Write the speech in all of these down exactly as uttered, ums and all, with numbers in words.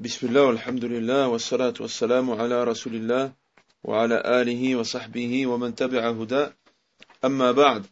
بسم الله والحمد لله والصلاة والسلام على رسول الله وعلى آله وصحبه ومن تبع هدى أما بعد.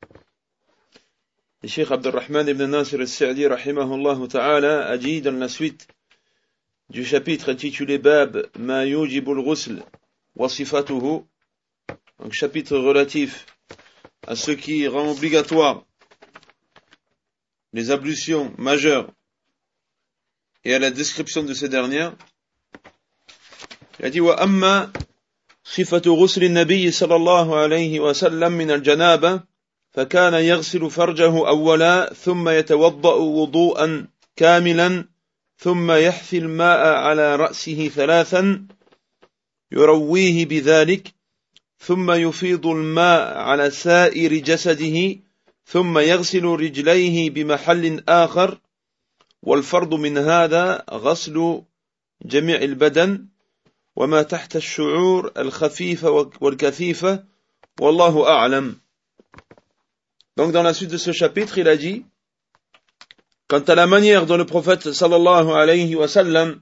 Le Cheikh Abdurrahman ibn Nasir al-Sa'di rahimahullah ta'ala a dit dans la suite du chapitre intitulé Bab ma yujibul ghusl wa sifatuhu, donc chapitre relatif à ce qui rend obligatoire les ablutions majeures et à la description de ces dernières. Il a dit wa amma sifatu ghusl an-nabiy sallallahu alayhi wa sallam min al-janaba فكان يغسل فرجه أولا ثم يتوضأ وضوءا كاملا ثم يحثي الماء على رأسه ثلاثا يرويه بذلك ثم يفيض الماء على سائر جسده ثم يغسل رجليه بمحل آخر والفرض من هذا غسل جميع البدن وما تحت الشعور الخفيفة والكثيفة والله أعلم. Donc dans la suite de ce chapitre, il a dit, quant à la manière dont le prophète sallallahu alayhi wa sallam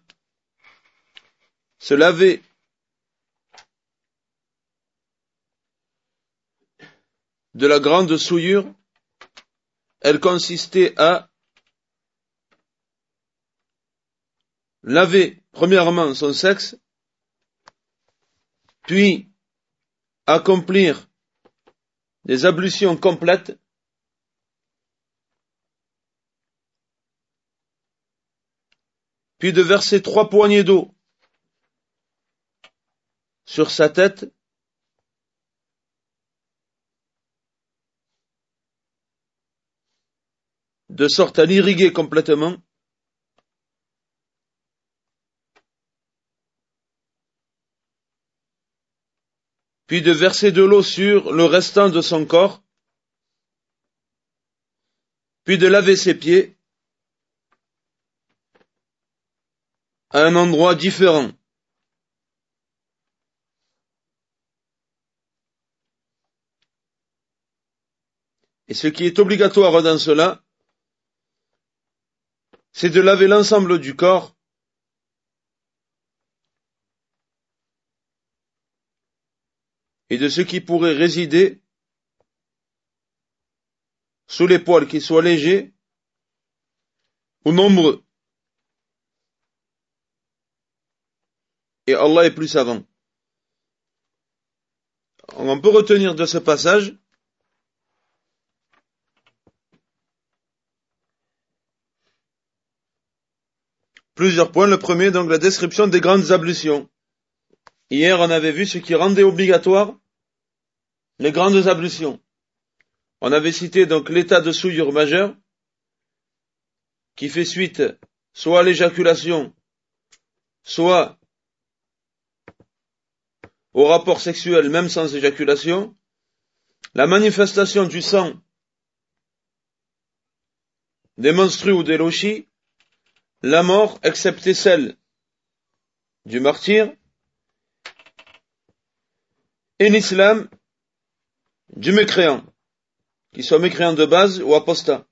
se lavait de la grande souillure, elle consistait à laver premièrement son sexe, puis accomplir des ablutions complètes, puis de verser trois poignées d'eau sur sa tête, de sorte à l'irriguer complètement, puis de verser de l'eau sur le restant de son corps, puis de laver ses pieds à un endroit différent. Et ce qui est obligatoire dans cela, c'est de laver l'ensemble du corps et de ce qui pourrait résider sous les poils, qu'ils soient légers ou nombreux. Et Allah est plus savant. On peut retenir de ce passage plusieurs points. Le premier, donc, la description des grandes ablutions. Hier, on avait vu ce qui rendait obligatoire les grandes ablutions. On avait cité donc l'état de souillure majeure, qui fait suite soit à l'éjaculation, soit au rapport sexuel, même sans éjaculation, la manifestation du sang des menstrues ou des lochis, la mort, excepté celle du martyr, et l'islam du mécréant, qu'il soit mécréant de base ou apostat.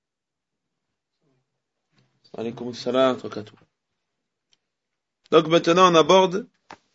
Alaykoum salam, donc maintenant on aborde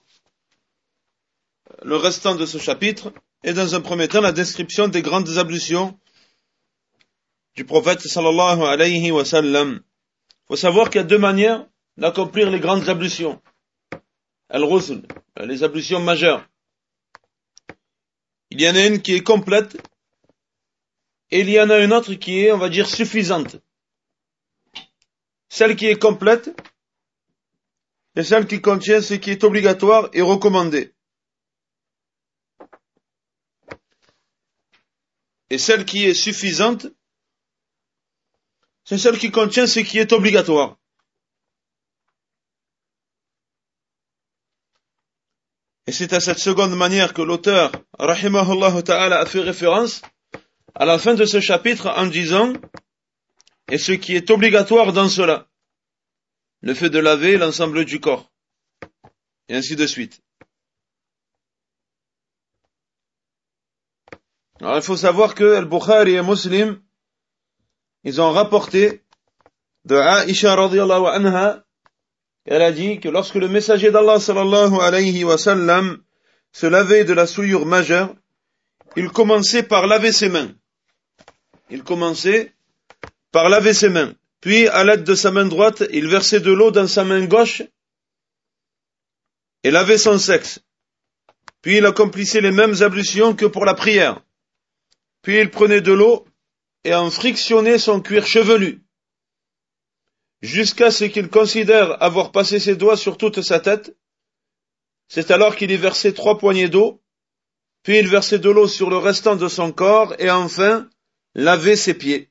le restant de ce chapitre, et dans un premier temps la description des grandes ablutions du prophète sallallahu alayhi wa sallam. Il faut savoir qu'il y a deux manières d'accomplir les grandes ablutions. Al-ghusl, les ablutions majeures. Il y en a une qui est complète, et il y en a une autre qui est, on va dire, suffisante. Celle qui est complète, et celle qui contient ce qui est obligatoire et recommandé. Et celle qui est suffisante, c'est celle qui contient ce qui est obligatoire. Et c'est à cette seconde manière que l'auteur, rahimahullah ta'ala, a fait référence à la fin de ce chapitre en disant, et ce qui est obligatoire dans cela, le fait de laver l'ensemble du corps, et ainsi de suite. Alors il faut savoir que Al-Bukhari et Muslim, ils ont rapporté de Aïcha radiyallahu anha Elle a dit que lorsque le messager d'Allah sallallahu alayhi wa sallam se lavait de la souillure majeure, il commençait par laver ses mains. Il commençait par laver ses mains. Puis, à l'aide de sa main droite, il versait de l'eau dans sa main gauche et lavait son sexe. Puis, il accomplissait les mêmes ablutions que pour la prière. Puis, il prenait de l'eau et en frictionnait son cuir chevelu, jusqu'à ce qu'il considère avoir passé ses doigts sur toute sa tête. C'est alors qu'il y versait trois poignées d'eau, puis il versait de l'eau sur le restant de son corps et enfin lavait ses pieds.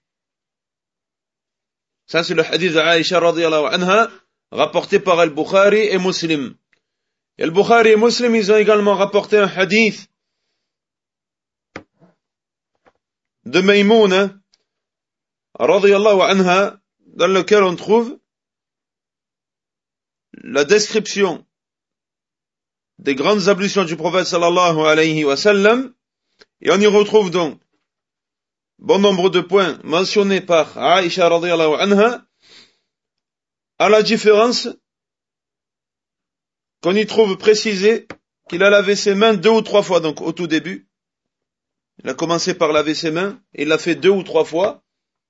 Ça, c'est le hadith d'Aïcha radiyallahu anha, rapporté par Al-Bukhari et Muslim. Et Al-Bukhari et Muslim, ils ont également rapporté un hadith de Maïmouna radiyallahu anha, dans lequel on trouve la description des grandes ablutions du prophète sallallahu alayhi wa sallam, et on y retrouve donc bon nombre de points mentionnés par Aïcha radiyallahu anha, à la différence qu'on y trouve précisé qu'il a lavé ses mains deux ou trois fois, donc au tout début. Il a commencé par laver ses mains, et il l'a fait deux ou trois fois.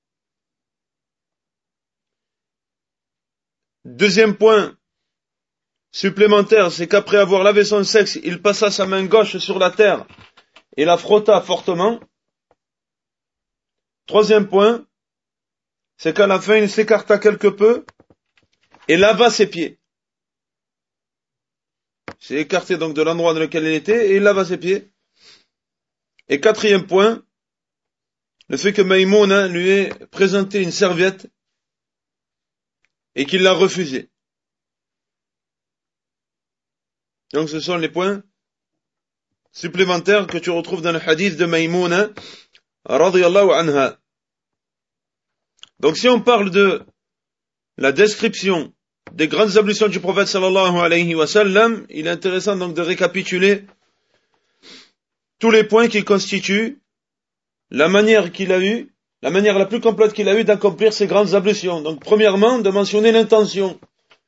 Deuxième point supplémentaire, c'est qu'après avoir lavé son sexe, il passa sa main gauche sur la terre et la frotta fortement. Troisième point, c'est qu'à la fin, il s'écarta quelque peu et lava ses pieds. Il s'est écarté donc de l'endroit dans lequel il était et il lava ses pieds. Et quatrième point, le fait que Maïmouna lui ait présenté une serviette et qu'il l'a refusée. Donc ce sont les points supplémentaires que tu retrouves dans le hadith de Maïmouna radiyallahu anha. Donc si on parle de la description des grandes ablutions du prophète sallallahu alayhi wa sallam, il est intéressant donc de récapituler tous les points qui constituent la manière qu'il a eue, la manière la plus complète qu'il a eue d'accomplir ces grandes ablutions. Donc premièrement, de mentionner l'intention.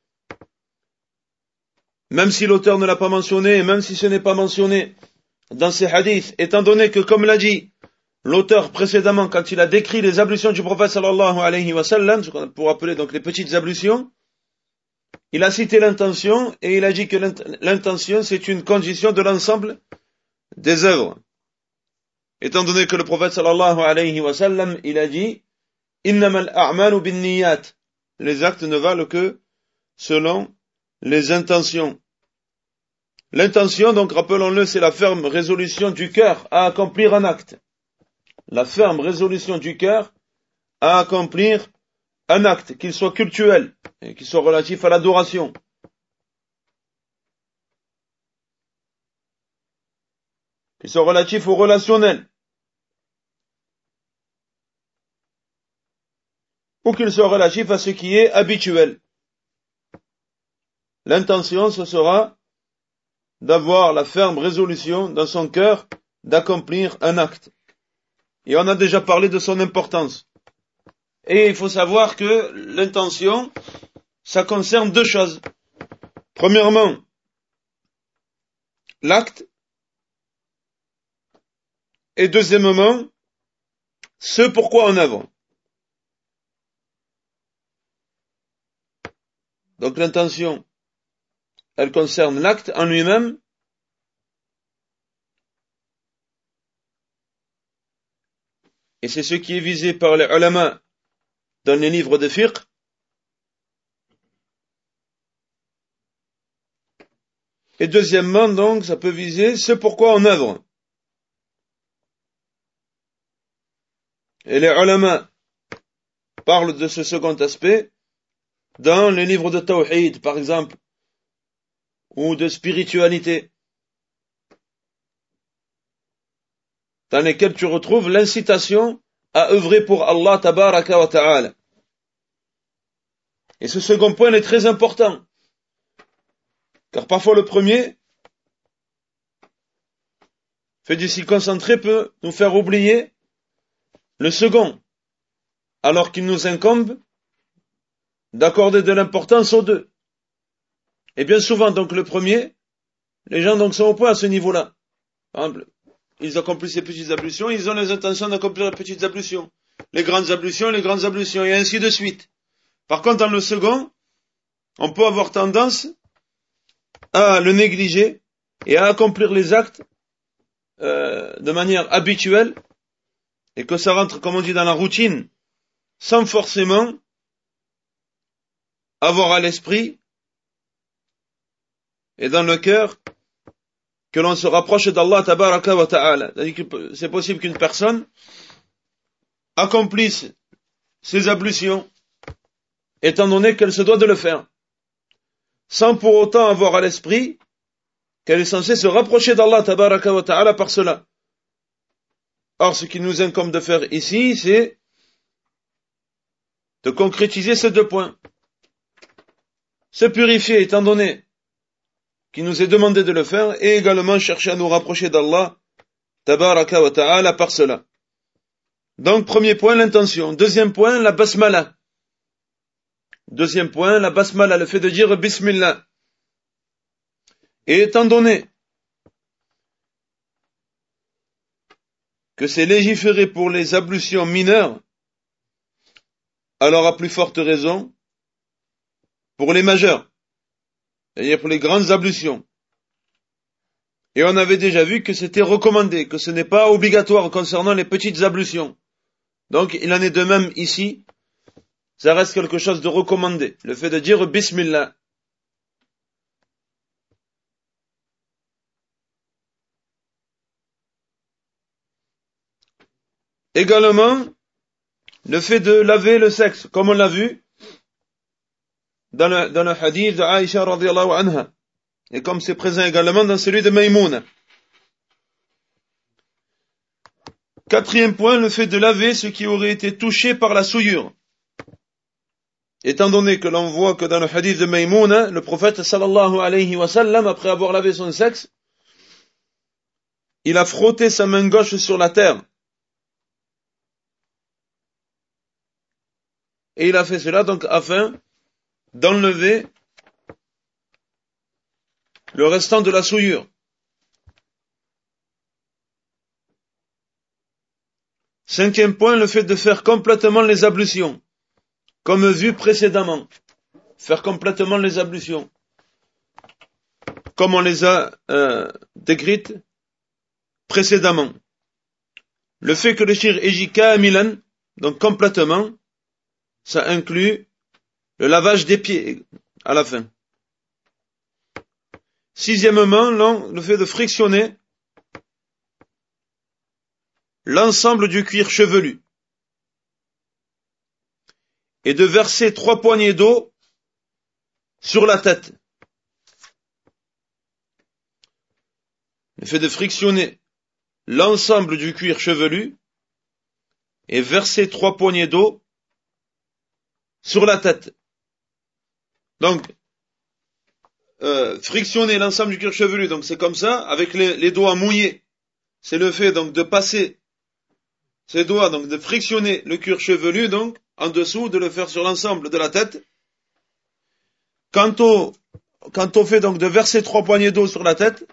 Même si l'auteur ne l'a pas mentionné, et même si ce n'est pas mentionné dans ces hadiths, étant donné que, comme l'a dit l'auteur précédemment, quand il a décrit les ablutions du prophète sallallahu alayhi wa sallam, ce qu'on pourrait appeler donc les petites ablutions, il a cité l'intention, et il a dit que l'intention, c'est une condition de l'ensemble des œuvres. Étant donné que le prophète sallallahu alayhi wa sallam, il a dit, innamal a'malu bin niyat. Les actes ne valent que selon les intentions. L'intention, donc, rappelons-le, c'est la ferme résolution du cœur à accomplir un acte. La ferme résolution du cœur à accomplir un acte, qu'il soit cultuel, et qu'il soit relatif à l'adoration. Qu'il soit relatif au relationnel. Ou qu'il soit relatif à ce qui est habituel. L'intention, ce sera d'avoir la ferme résolution dans son cœur d'accomplir un acte. Et on a déjà parlé de son importance. Et il faut savoir que l'intention, ça concerne deux choses. Premièrement, l'acte. Et deuxièmement, ce pourquoi on œuvre. Donc l'intention, elle concerne l'acte en lui-même, et c'est ce qui est visé par les ulama dans les livres de fiqh. Et deuxièmement, donc, ça peut viser ce pourquoi on œuvre. Et les ulama parlent de ce second aspect dans les livres de tawhid, par exemple, ou de spiritualité, dans lesquels tu retrouves l'incitation à œuvrer pour Allah tabaraka wa ta'ala. Et ce second point est très important, car parfois le premier, fait du s'y concentrer, peut nous faire oublier le second, alors qu'il nous incombe d'accorder de l'importance aux deux. Et bien souvent, donc, le premier, les gens, donc, sont au point à ce niveau-là. Par exemple, ils accomplissent les petites ablutions, ils ont les intentions d'accomplir les petites ablutions. Les grandes ablutions, les grandes ablutions, et ainsi de suite. Par contre, dans le second, on peut avoir tendance à le négliger et à accomplir les actes euh, de manière habituelle, et que ça rentre, comme on dit, dans la routine, sans forcément avoir à l'esprit et dans le cœur que l'on se rapproche d'Allah tabaraka wa ta'ala. C'est-à-dire que c'est possible qu'une personne accomplisse ses ablutions, étant donné qu'elle se doit de le faire, sans pour autant avoir à l'esprit qu'elle est censée se rapprocher d'Allah tabaraka wa ta'ala par cela. Or, ce qui nous incombe de faire ici, c'est de concrétiser ces deux points. Se purifier, étant donné qu'il nous est demandé de le faire, et également chercher à nous rapprocher d'Allah tabaraka wa ta'ala par cela. Donc, premier point, l'intention. Deuxième point, la basmala. Deuxième point, la basmala, le fait de dire Bismillah. Et étant donné que c'est légiféré pour les ablutions mineures, alors à plus forte raison, pour les majeures, c'est-à-dire pour les grandes ablutions. Et on avait déjà vu que c'était recommandé, que ce n'est pas obligatoire concernant les petites ablutions. Donc il en est de même ici, ça reste quelque chose de recommandé, le fait de dire Bismillah. Également, le fait de laver le sexe, comme on l'a vu dans le, dans le hadith de Aïcha radiyallahu anha, et comme c'est présent également dans celui de Maïmouna. Quatrième point, le fait de laver ce qui aurait été touché par la souillure. Étant donné que l'on voit que dans le hadith de Maïmouna, le prophète sallallahu alayhi wa sallam, après avoir lavé son sexe, il a frotté sa main gauche sur la terre. Et il a fait cela donc afin d'enlever le restant de la souillure. Cinquième point, le fait de faire complètement les ablutions, comme vu précédemment. Faire complètement les ablutions, comme on les a euh, décrites précédemment. Le fait que le shir est kamilan, donc complètement, ça inclut le lavage des pieds à la fin. Sixièmement, le fait de frictionner l'ensemble du cuir chevelu et de verser trois poignées d'eau sur la tête. Le fait de frictionner l'ensemble du cuir chevelu et verser trois poignées d'eau sur la tête. Donc, euh, frictionner l'ensemble du cuir chevelu, donc c'est comme ça, avec les, les doigts mouillés. C'est le fait donc de passer ces doigts, donc de frictionner le cuir chevelu, donc en dessous, de le faire sur l'ensemble de la tête. Quant au, quant au fait donc de verser trois poignées d'eau sur la tête,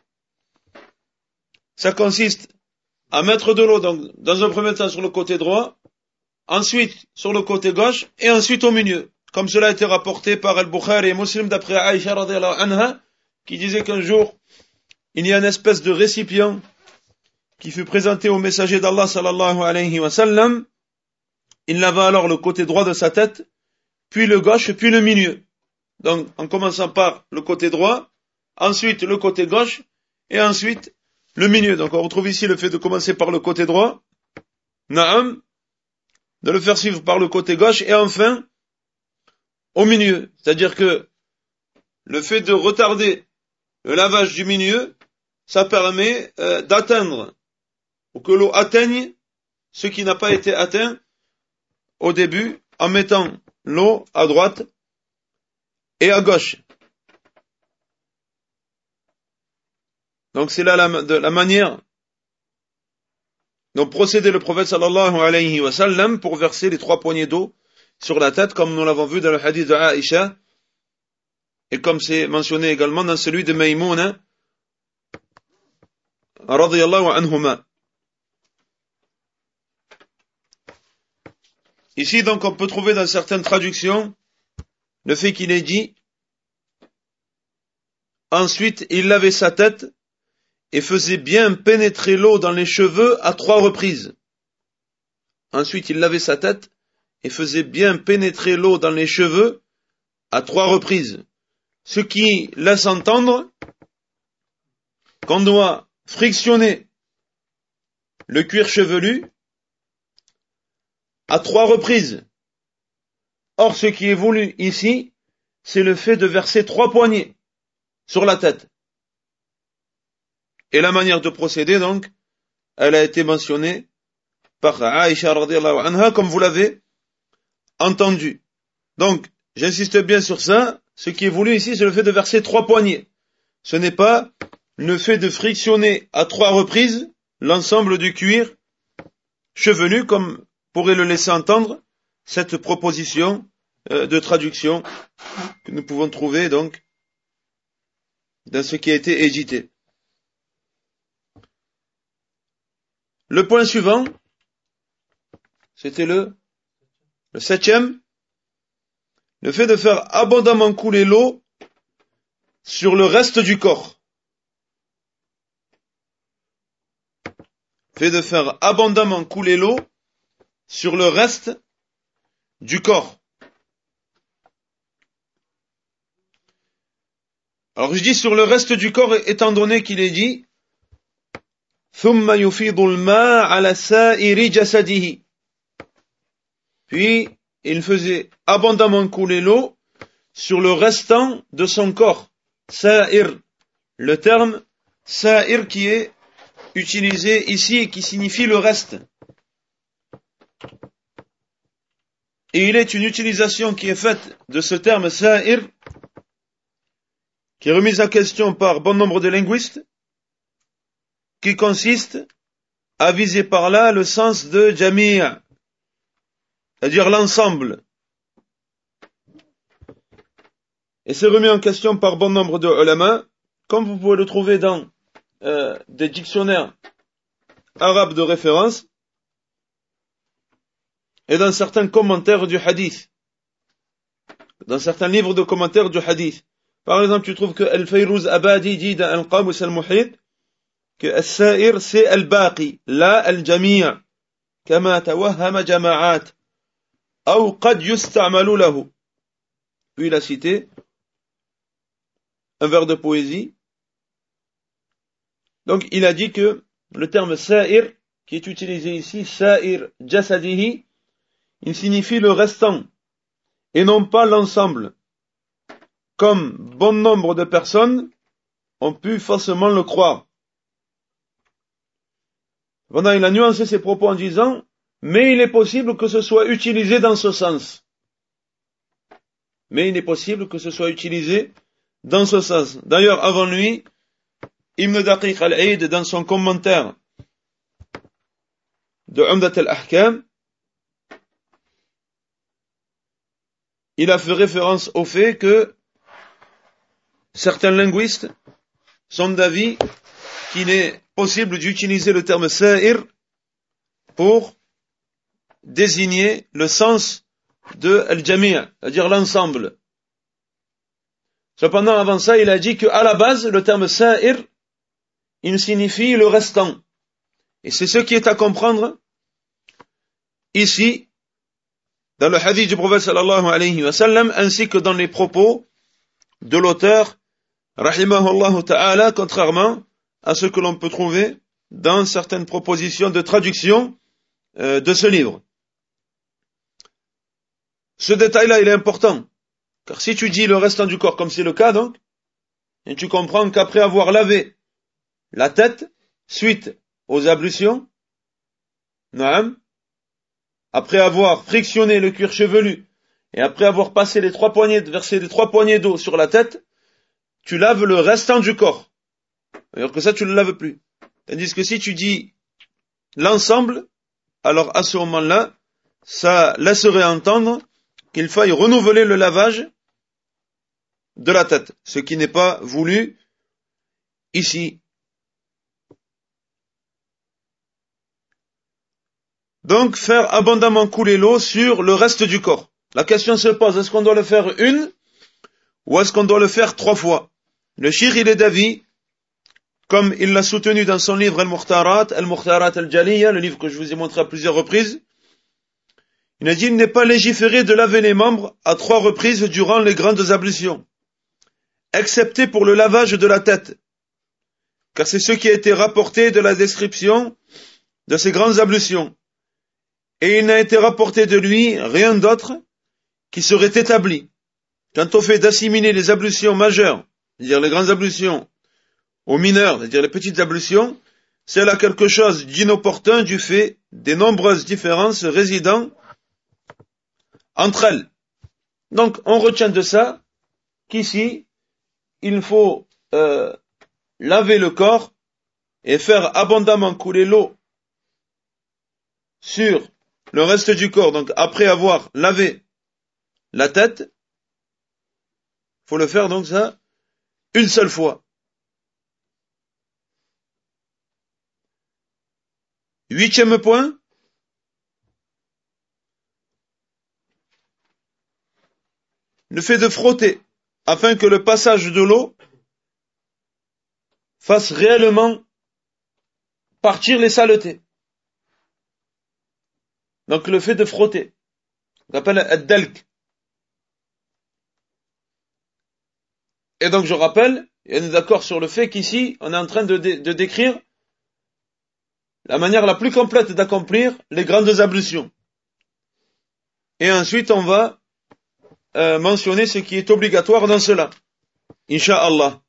ça consiste à mettre de l'eau donc dans un premier temps sur le côté droit, ensuite sur le côté gauche, et ensuite au milieu. Comme cela a été rapporté par Al-Bukhari et Muslim d'après Aïcha radiyallahu anha, qui disait qu'un jour, il y a une espèce de récipient qui fut présenté au messager d'Allah sallallahu alayhi wa sallam. Il lava alors le côté droit de sa tête, puis le gauche, puis le milieu. Donc, en commençant par le côté droit, ensuite le côté gauche, et ensuite le milieu. Donc, on retrouve ici le fait de commencer par le côté droit, na'am, de le faire suivre par le côté gauche, et enfin, au milieu. C'est-à-dire que le fait de retarder le lavage du milieu, ça permet euh, d'atteindre, ou que l'eau atteigne ce qui n'a pas été atteint au début, en mettant l'eau à droite et à gauche. Donc c'est là la, de, la manière dont procédait le prophète sallallahu alayhi wa sallam pour verser les trois poignées d'eau sur la tête, comme nous l'avons vu dans le hadith de Aïcha et comme c'est mentionné également dans celui de Maïmouna, radiyallahu anhuma. Ici, donc, on peut trouver dans certaines traductions le fait qu'il ait dit « Ensuite, il lavait sa tête et faisait bien pénétrer l'eau dans les cheveux à trois reprises. » Ensuite, il lavait sa tête et faisait bien pénétrer l'eau dans les cheveux à trois reprises. Ce qui laisse entendre qu'on doit frictionner le cuir chevelu à trois reprises. Or, ce qui est voulu ici, c'est le fait de verser trois poignées sur la tête. Et la manière de procéder, donc, elle a été mentionnée par Aïcha radiyallahu anha, comme vous l'avez entendu. Donc, j'insiste bien sur ça. Ce qui est voulu ici, c'est le fait de verser trois poignées. Ce n'est pas le fait de frictionner à trois reprises l'ensemble du cuir chevelu, comme pourrait le laisser entendre cette proposition euh, de traduction que nous pouvons trouver donc dans ce qui a été édité. Le point suivant, c'était le, le septième, le fait de faire abondamment couler l'eau sur le reste du corps. Le fait de faire abondamment couler l'eau sur le reste du corps. Alors je dis sur le reste du corps étant donné qu'il est dit ثم يفيض الماء على سائر جسده. Puis il faisait abondamment couler l'eau sur le restant de son corps. Sa'ir, le terme sa'ir qui est utilisé ici et qui signifie le reste. Et il est une utilisation qui est faite de ce terme sa'ir, qui est remise en question par bon nombre de linguistes, qui consiste à viser par là le sens de jami', c'est-à-dire l'ensemble. Et c'est remis en question par bon nombre de ulama, comme vous pouvez le trouver dans euh, des dictionnaires arabes de référence et dans certains commentaires du hadith, dans certains livres de commentaires du hadith. Par exemple, tu trouves que Al-Fayrouz Abadi dit dans Al-Qamus Al-Muhit que Al-Sa'ir c'est Al-Baqi, la Al-Jami' kama tawahhama jama'at aw qad yusta'malu lahu. Puis il a cité un vers de poésie. Donc il a dit que le terme Sa'ir qui est utilisé ici, Sa'ir jasadihi, il signifie le restant et non pas l'ensemble, comme bon nombre de personnes ont pu faussement le croire. Cependant, il a nuancé ses propos en disant « Mais il est possible que ce soit utilisé dans ce sens. » Mais il est possible que ce soit utilisé dans ce sens. D'ailleurs, avant lui, Ibn Daqiq al-Aid, dans son commentaire de Umdat al-Ahkam, il a fait référence au fait que certains linguistes sont d'avis qu'il est possible d'utiliser le terme sa'ir pour désigner le sens de al-jami', c'est-à-dire l'ensemble. Cependant, avant ça, il a dit qu'à la base, le terme sa'ir, il signifie le restant. Et c'est ce qui est à comprendre ici, dans le hadith du prophète sallallahu alayhi wa sallam, ainsi que dans les propos de l'auteur, rahimahullah ta'ala, contrairement à ce que l'on peut trouver dans certaines propositions de traduction euh, de ce livre. Ce détail-là, il est important, car si tu dis le restant du corps, comme c'est le cas donc, et tu comprends qu'après avoir lavé la tête, suite aux ablutions, naam, après avoir frictionné le cuir chevelu, et après avoir passé les trois poignées, versé les trois poignées d'eau sur la tête, tu laves le restant du corps. Alors que ça, tu ne le laves plus. Tandis que si tu dis l'ensemble, alors à ce moment-là, ça laisserait entendre qu'il faille renouveler le lavage de la tête, ce qui n'est pas voulu ici. Donc, faire abondamment couler l'eau sur le reste du corps. La question se pose, est-ce qu'on doit le faire une ou est-ce qu'on doit le faire trois fois? Le cheikh, il est d'avis, comme il l'a soutenu dans son livre Al-Mukhtarat, Al-Mukhtarat Al-Jaliya, le livre que je vous ai montré à plusieurs reprises. Il a dit, il n'est pas légiféré de laver les membres à trois reprises durant les grandes ablutions, excepté pour le lavage de la tête, car c'est ce qui a été rapporté de la description de ces grandes ablutions. Et il n'a été rapporté de lui rien d'autre qui serait établi. Quant au fait d'assimiler les ablutions majeures, c'est-à-dire les grandes ablutions, aux mineures, c'est-à-dire les petites ablutions, c'est là quelque chose d'inopportun du fait des nombreuses différences résidant entre elles. Donc, on retient de ça qu'ici, il faut euh, laver le corps et faire abondamment couler l'eau sur le reste du corps. Donc, après avoir lavé la tête, il faut le faire donc ça une seule fois. Huitième point, le fait de frotter afin que le passage de l'eau fasse réellement partir les saletés. Donc le fait de frotter, on appelle ad-dalk. Et donc je rappelle, et on est d'accord sur le fait qu'ici, on est en train de, dé- de décrire la manière la plus complète d'accomplir les grandes ablutions. Et ensuite on va euh, mentionner ce qui est obligatoire dans cela. Inch'Allah.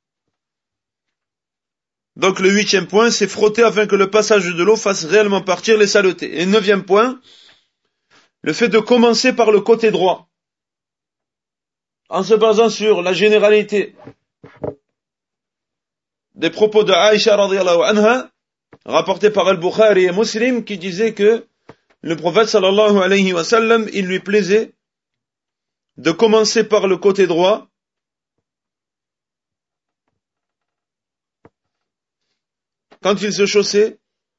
Donc le huitième point, c'est frotter afin que le passage de l'eau fasse réellement partir les saletés. Et neuvième point, le fait de commencer par le côté droit, en se basant sur la généralité des propos de Aïcha radhiyallahu anha, rapportés par Al-Bukhari et Muslim, qui disait que le prophète sallallahu alayhi wa sallam, il lui plaisait de commencer par le côté droit quand il se chaussait,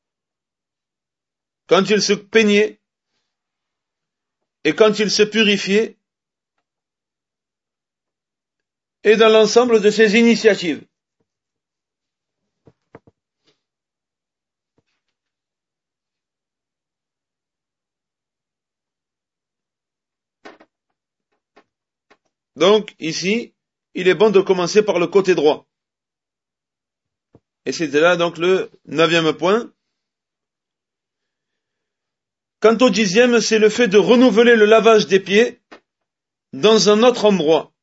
quand il se peignait et quand il se purifiait, et dans l'ensemble de ses initiatives. Donc, ici, il est bon de commencer par le côté droit. Et c'était là donc le neuvième point. Quant au dixième, c'est le fait de renouveler le lavage des pieds dans un autre endroit.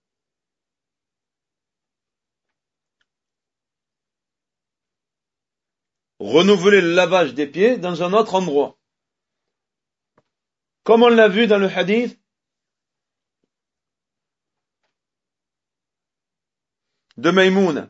Renouveler le lavage des pieds dans un autre endroit. Comme on l'a vu dans le hadith de Maïmouna,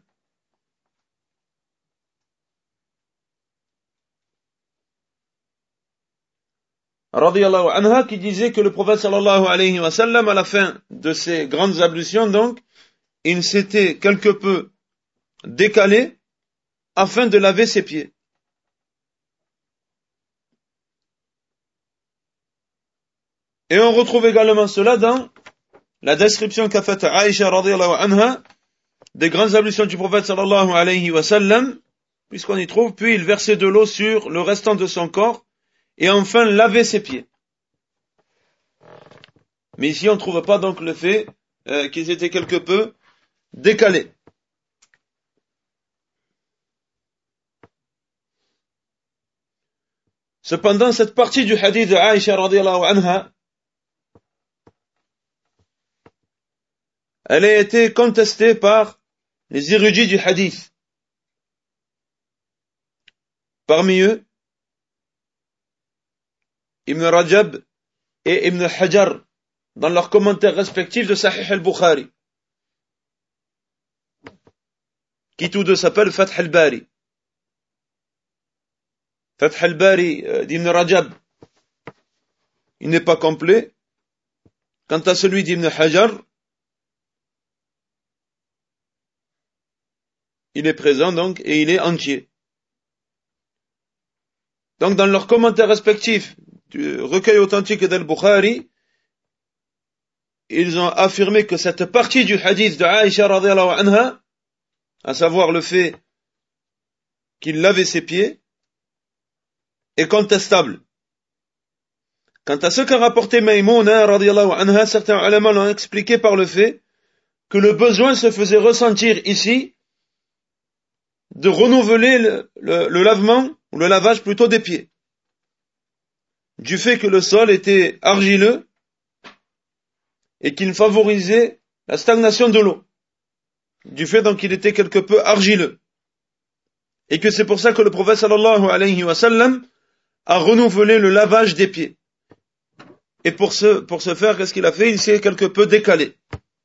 radiyallahu anha, qui disait que le prophète sallallahu alayhi wa sallam, à la fin de ces grandes ablutions, donc, il s'était quelque peu décalé afin de laver ses pieds. Et on retrouve également cela dans la description qu'a faite Aïcha radiyallahu anha des grandes ablutions du prophète sallallahu alayhi wa sallam, puisqu'on y trouve, puis il versait de l'eau sur le restant de son corps, et enfin laver ses pieds. Mais ici on ne trouve pas donc le fait euh, qu'ils étaient quelque peu décalés. Cependant, cette partie du hadith de Aïcha radiyallahu anha, elle a été contestée par les érudits du hadith. Parmi eux, Ibn Rajab et Ibn Hajar, dans leurs commentaires respectifs de Sahih al-Bukhari, qui tous deux s'appellent Fath al-Bari. Fath al-Bari d'Ibn Rajab, il n'est pas complet. Quant à celui d'Ibn Hajar, il est présent donc, et il est entier. Donc dans leurs commentaires respectifs du recueil authentique d'Al-Bukhari, ils ont affirmé que cette partie du hadith de Aïcha radhiyallahu anha, à savoir le fait qu'il lavait ses pieds, est contestable. Quant à ce qu'a rapporté Maïmouna radhiyallahu anha, certains ulama l'ont expliqué par le fait que le besoin se faisait ressentir ici de renouveler le, le, le lavement, ou le lavage plutôt des pieds, du fait que le sol était argileux et qu'il favorisait la stagnation de l'eau, du fait donc qu'il était quelque peu argileux, et que c'est pour ça que le prophète sallallahu alayhi wa sallam a renouvelé le lavage des pieds. Et pour ce, pour ce faire, qu'est-ce qu'il a fait? Il s'est quelque peu décalé.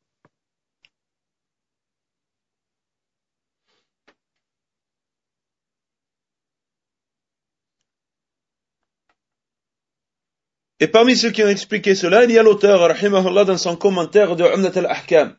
Et parmi ceux qui ont expliqué cela, il y a l'auteur, rahimahullah, dans son commentaire de Umdat al-Ahkam,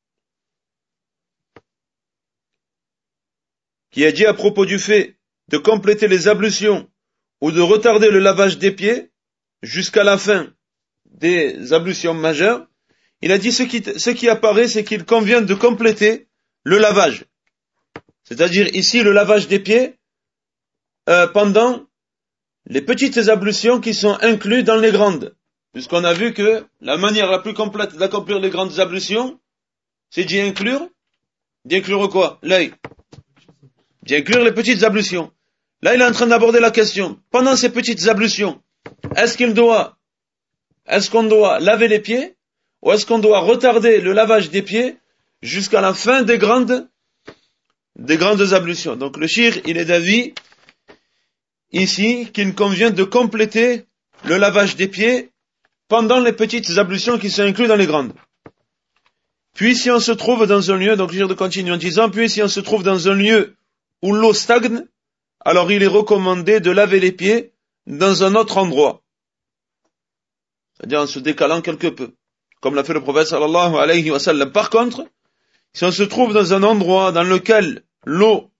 qui a dit à propos du fait de compléter les ablutions ou de retarder le lavage des pieds jusqu'à la fin des ablutions majeures, il a dit ce qui, ce qui apparaît, c'est qu'il convient de compléter le lavage. C'est-à-dire ici le lavage des pieds euh, pendant les petites ablutions qui sont incluses dans les grandes. Puisqu'on a vu que la manière la plus complète d'accomplir les grandes ablutions, c'est d'y inclure, d'y inclure quoi? L'œil. D'y inclure les petites ablutions. Là, il est en train d'aborder la question. Pendant ces petites ablutions, est-ce qu'il doit, est-ce qu'on doit laver les pieds, ou est-ce qu'on doit retarder le lavage des pieds jusqu'à la fin des grandes, des grandes ablutions? Donc le shir, il est d'avis ici qu'il convient de compléter le lavage des pieds pendant les petites ablutions qui sont incluses dans les grandes. Puis si on se trouve dans un lieu, donc je vais continuer en disant, puis si on se trouve dans un lieu où l'eau stagne, alors il est recommandé de laver les pieds dans un autre endroit. C'est-à-dire en se décalant quelque peu, comme l'a fait le prophète sallallahu alayhi wa sallam. Par contre, si on se trouve dans un endroit dans lequel l'eau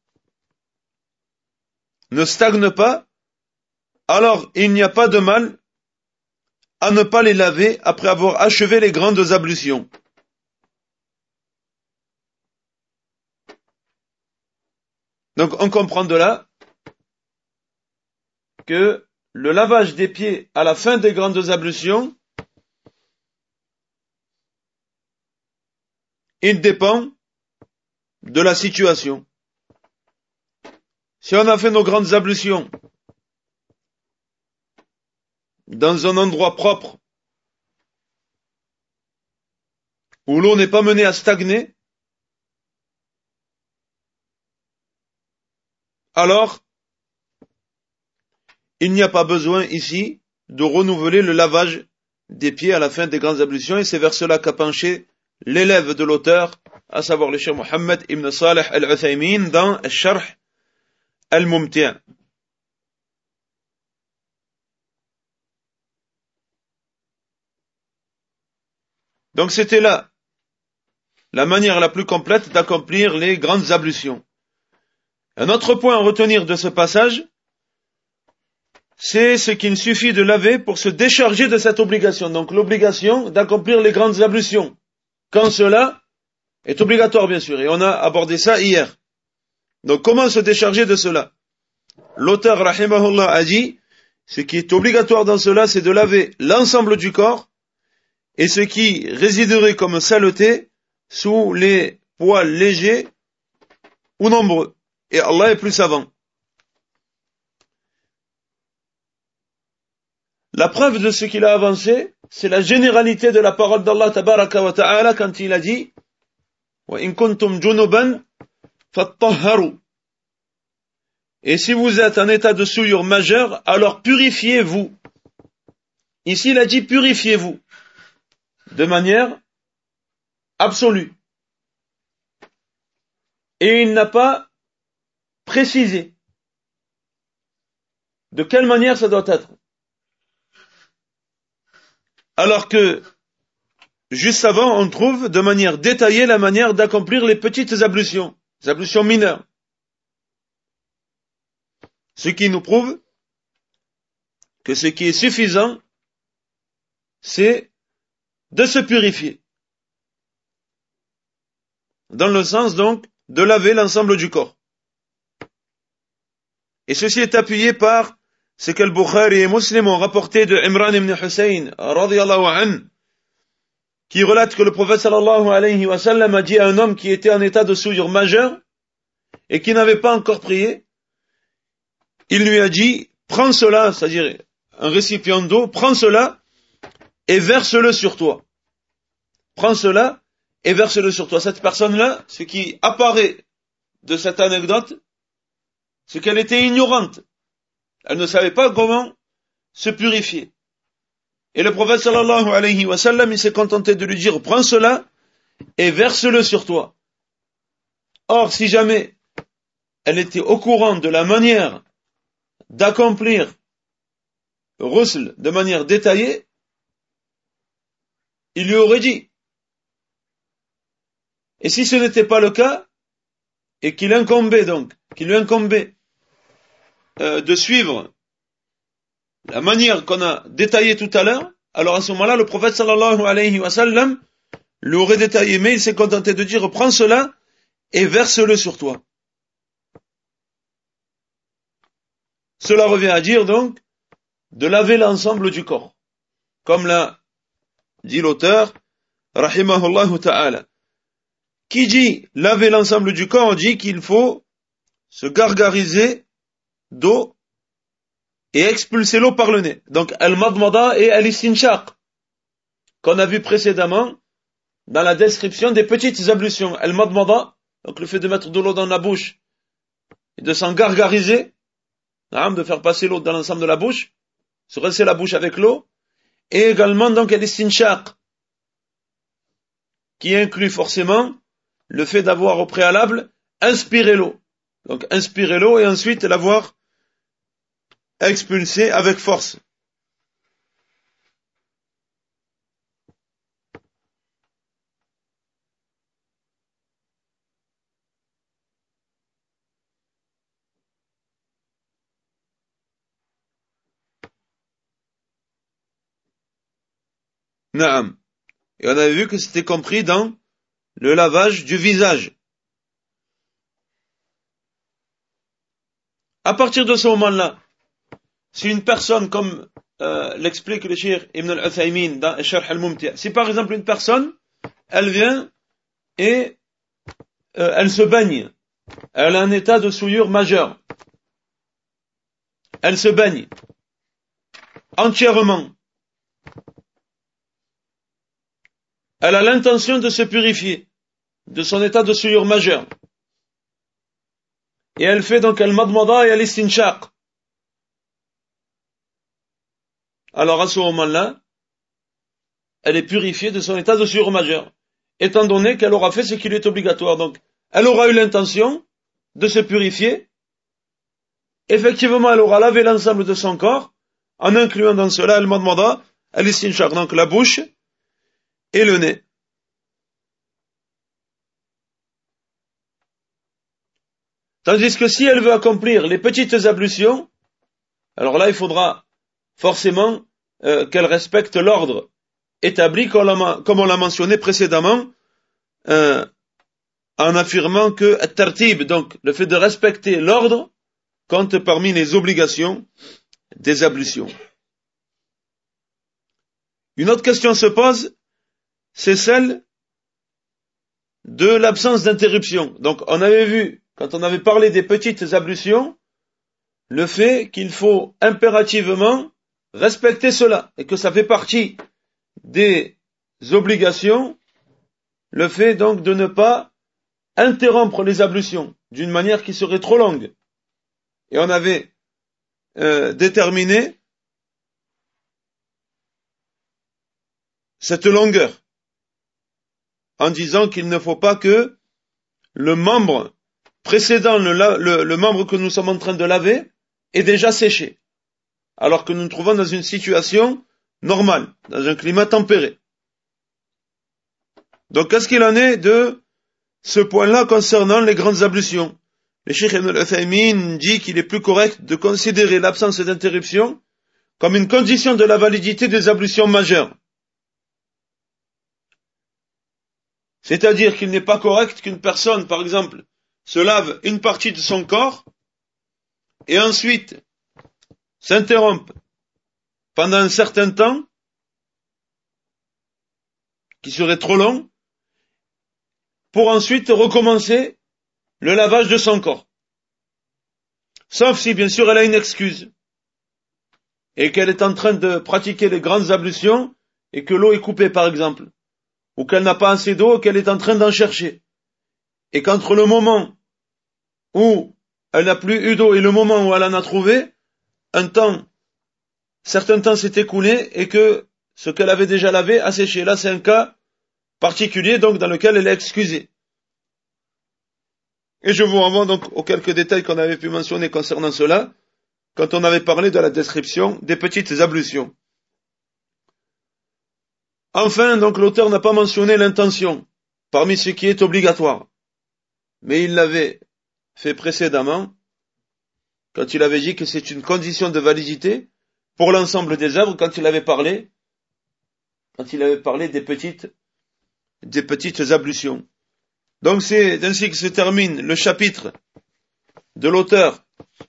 ne stagne pas, alors il n'y a pas de mal à ne pas les laver après avoir achevé les grandes ablutions. Donc on comprend de là que le lavage des pieds à la fin des grandes ablutions, il dépend de la situation. Si on a fait nos grandes ablutions dans un endroit propre, où l'eau n'est pas menée à stagner, alors il n'y a pas besoin ici de renouveler le lavage des pieds à la fin des grandes ablutions, et c'est vers cela qu'a penché l'élève de l'auteur, à savoir le cheikh Mohammed ibn Salih al-Uthaymin dans Al-Sharh al-Mumti'. Donc c'était là la manière la plus complète d'accomplir les grandes ablutions. Un autre point à retenir de ce passage, c'est ce qu'il suffit de laver pour se décharger de cette obligation. Donc l'obligation d'accomplir les grandes ablutions, quand cela est obligatoire bien sûr, et on a abordé ça hier. Donc comment se décharger de cela? L'auteur rahimahullah a dit, ce qui est obligatoire dans cela, c'est de laver l'ensemble du corps, et ce qui résiderait comme saleté sous les poils légers ou nombreux. Et Allah est plus savant. La preuve de ce qu'il a avancé, c'est la généralité de la parole d'Allah tabaraka wa ta'ala quand il a dit wa in kuntum junuban fattahharu. Et si vous êtes en état de souillure majeure, alors purifiez-vous. Ici, il a dit purifiez-vous de manière absolue. Et il n'a pas précisé de quelle manière ça doit être. Alors que, juste avant, on trouve de manière détaillée la manière d'accomplir les petites ablutions. ablutions mineures. Ce qui nous prouve que ce qui est suffisant, c'est de se purifier. Dans le sens donc de laver l'ensemble du corps. Et ceci est appuyé par ce que le Bukhari et Muslim ont rapporté de Imran ibn Hussein, radiyallahu anhu, qui relate que le prophète sallallahu alayhi wa sallam a dit à un homme qui était en état de souillure majeure et qui n'avait pas encore prié, il lui a dit, prends cela, c'est-à-dire un récipient d'eau, prends cela et verse-le sur toi. Prends cela et verse-le sur toi. Cette personne-là, ce qui apparaît de cette anecdote, c'est qu'elle était ignorante. Elle ne savait pas comment se purifier. Et le prophète sallallahu alayhi wa sallam, il s'est contenté de lui dire, prends cela et verse-le sur toi. Or, si jamais elle était au courant de la manière d'accomplir le ghusl de manière détaillée, il lui aurait dit. Et si ce n'était pas le cas, et qu'il incombait donc, qu'il lui incombait euh, de suivre la manière qu'on a détaillée tout à l'heure, alors à ce moment-là, le prophète sallallahu alayhi wa sallam l'aurait détaillé, mais il s'est contenté de dire, prends cela et verse-le sur toi. Cela revient à dire donc de laver l'ensemble du corps. Comme l'a dit l'auteur, rahimahullah ta'ala. Qui dit laver l'ensemble du corps, dit qu'il faut se gargariser d'eau et expulser l'eau par le nez. Donc, al-madmada et al-istinshaq, qu'on a vu précédemment dans la description des petites ablutions. Al-madmada, donc le fait de mettre de l'eau dans la bouche et de s'en gargariser, de faire passer l'eau dans l'ensemble de la bouche, se rincer la bouche avec l'eau, et également donc al-istinshaq, qui inclut forcément le fait d'avoir au préalable inspiré l'eau. Donc inspirer l'eau et ensuite l'avoir expulsée avec force. Naam. Et on avait vu que c'était compris dans le lavage du visage. À partir de ce moment-là, si une personne, comme euh, l'explique le cheikh Ibn al-Uthaymin dans Sharh al-Mumti', si par exemple une personne, elle vient et euh, elle se baigne, elle a un état de souillure majeure, elle se baigne entièrement, elle a l'intention de se purifier de son état de souillure majeure. Et elle fait donc al-madmada et al-istinshaq. Alors à ce moment-là, elle est purifiée de son état de souillure majeure, étant donné qu'elle aura fait ce qui lui est obligatoire. Donc, elle aura eu l'intention de se purifier. Effectivement, elle aura lavé l'ensemble de son corps, en incluant dans cela al-madmada, al-istinshaq, donc la bouche et le nez. Tandis que si elle veut accomplir les petites ablutions, alors là, il faudra forcément euh, qu'elle respecte l'ordre établi, comme on l'a mentionné précédemment, euh, en affirmant que at-tartib, donc le fait de respecter l'ordre, compte parmi les obligations des ablutions. Une autre question se pose, c'est celle de l'absence d'interruption. Donc on avait vu, quand on avait parlé des petites ablutions, le fait qu'il faut impérativement respecter cela, et que ça fait partie des obligations, le fait donc de ne pas interrompre les ablutions d'une manière qui serait trop longue. Et on avait euh, déterminé cette longueur en disant qu'il ne faut pas que le membre précédant le, le, le membre que nous sommes en train de laver ait déjà séché, alors que nous nous trouvons dans une situation normale, dans un climat tempéré. Donc, qu'est-ce qu'il en est de ce point-là concernant les grandes ablutions. Le Cheikh Ibn al-Uthaymin dit qu'il est plus correct de considérer l'absence d'interruption comme une condition de la validité des ablutions majeures. C'est-à-dire qu'il n'est pas correct qu'une personne, par exemple, se lave une partie de son corps et ensuite s'interrompe pendant un certain temps, qui serait trop long, pour ensuite recommencer le lavage de son corps. Sauf si, bien sûr, elle a une excuse et qu'elle est en train de pratiquer les grandes ablutions et que l'eau est coupée, par exemple, ou qu'elle n'a pas assez d'eau et qu'elle est en train d'en chercher. Et qu'entre le moment où elle n'a plus eu d'eau et le moment où elle en a trouvé, un temps, certain temps s'est écoulé et que ce qu'elle avait déjà lavé a séché. Là, c'est un cas particulier, donc, dans lequel elle est excusée. Et je vous renvoie donc aux quelques détails qu'on avait pu mentionner concernant cela, quand on avait parlé de la description des petites ablutions. Enfin, donc, l'auteur n'a pas mentionné l'intention, parmi ce qui est obligatoire. Mais il l'avait fait précédemment, quand il avait dit que c'est une condition de validité pour l'ensemble des œuvres, quand il avait parlé, quand il avait parlé des petites, des petites ablutions. Donc c'est ainsi que se termine le chapitre de l'auteur,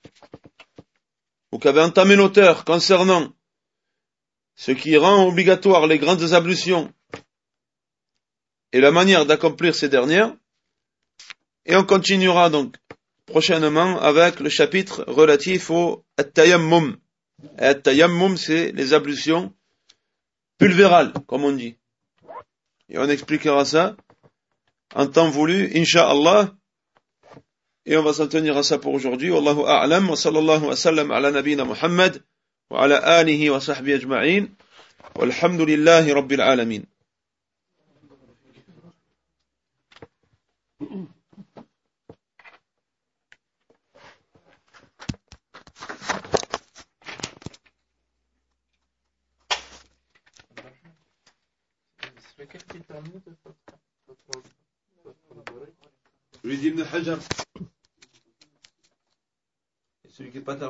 ou qu'avait entamé l'auteur concernant ce qui rend obligatoire les grandes ablutions et la manière d'accomplir ces dernières. Et on continuera donc prochainement avec le chapitre relatif au at-tayammum. At-tayammum, c'est les ablutions pulvérales, comme on dit. Et on expliquera ça en temps voulu, Inch'Allah. Et on va s'en tenir à ça pour aujourd'hui. Wallahu a'lam wa sallallahu wa sallam ala nabina Muhammad wa ala alihi wa sahbihi ajma'in. Walhamdulillahi rabbil alamin. Je lui dis Ibn Hajar. Celui qui est pas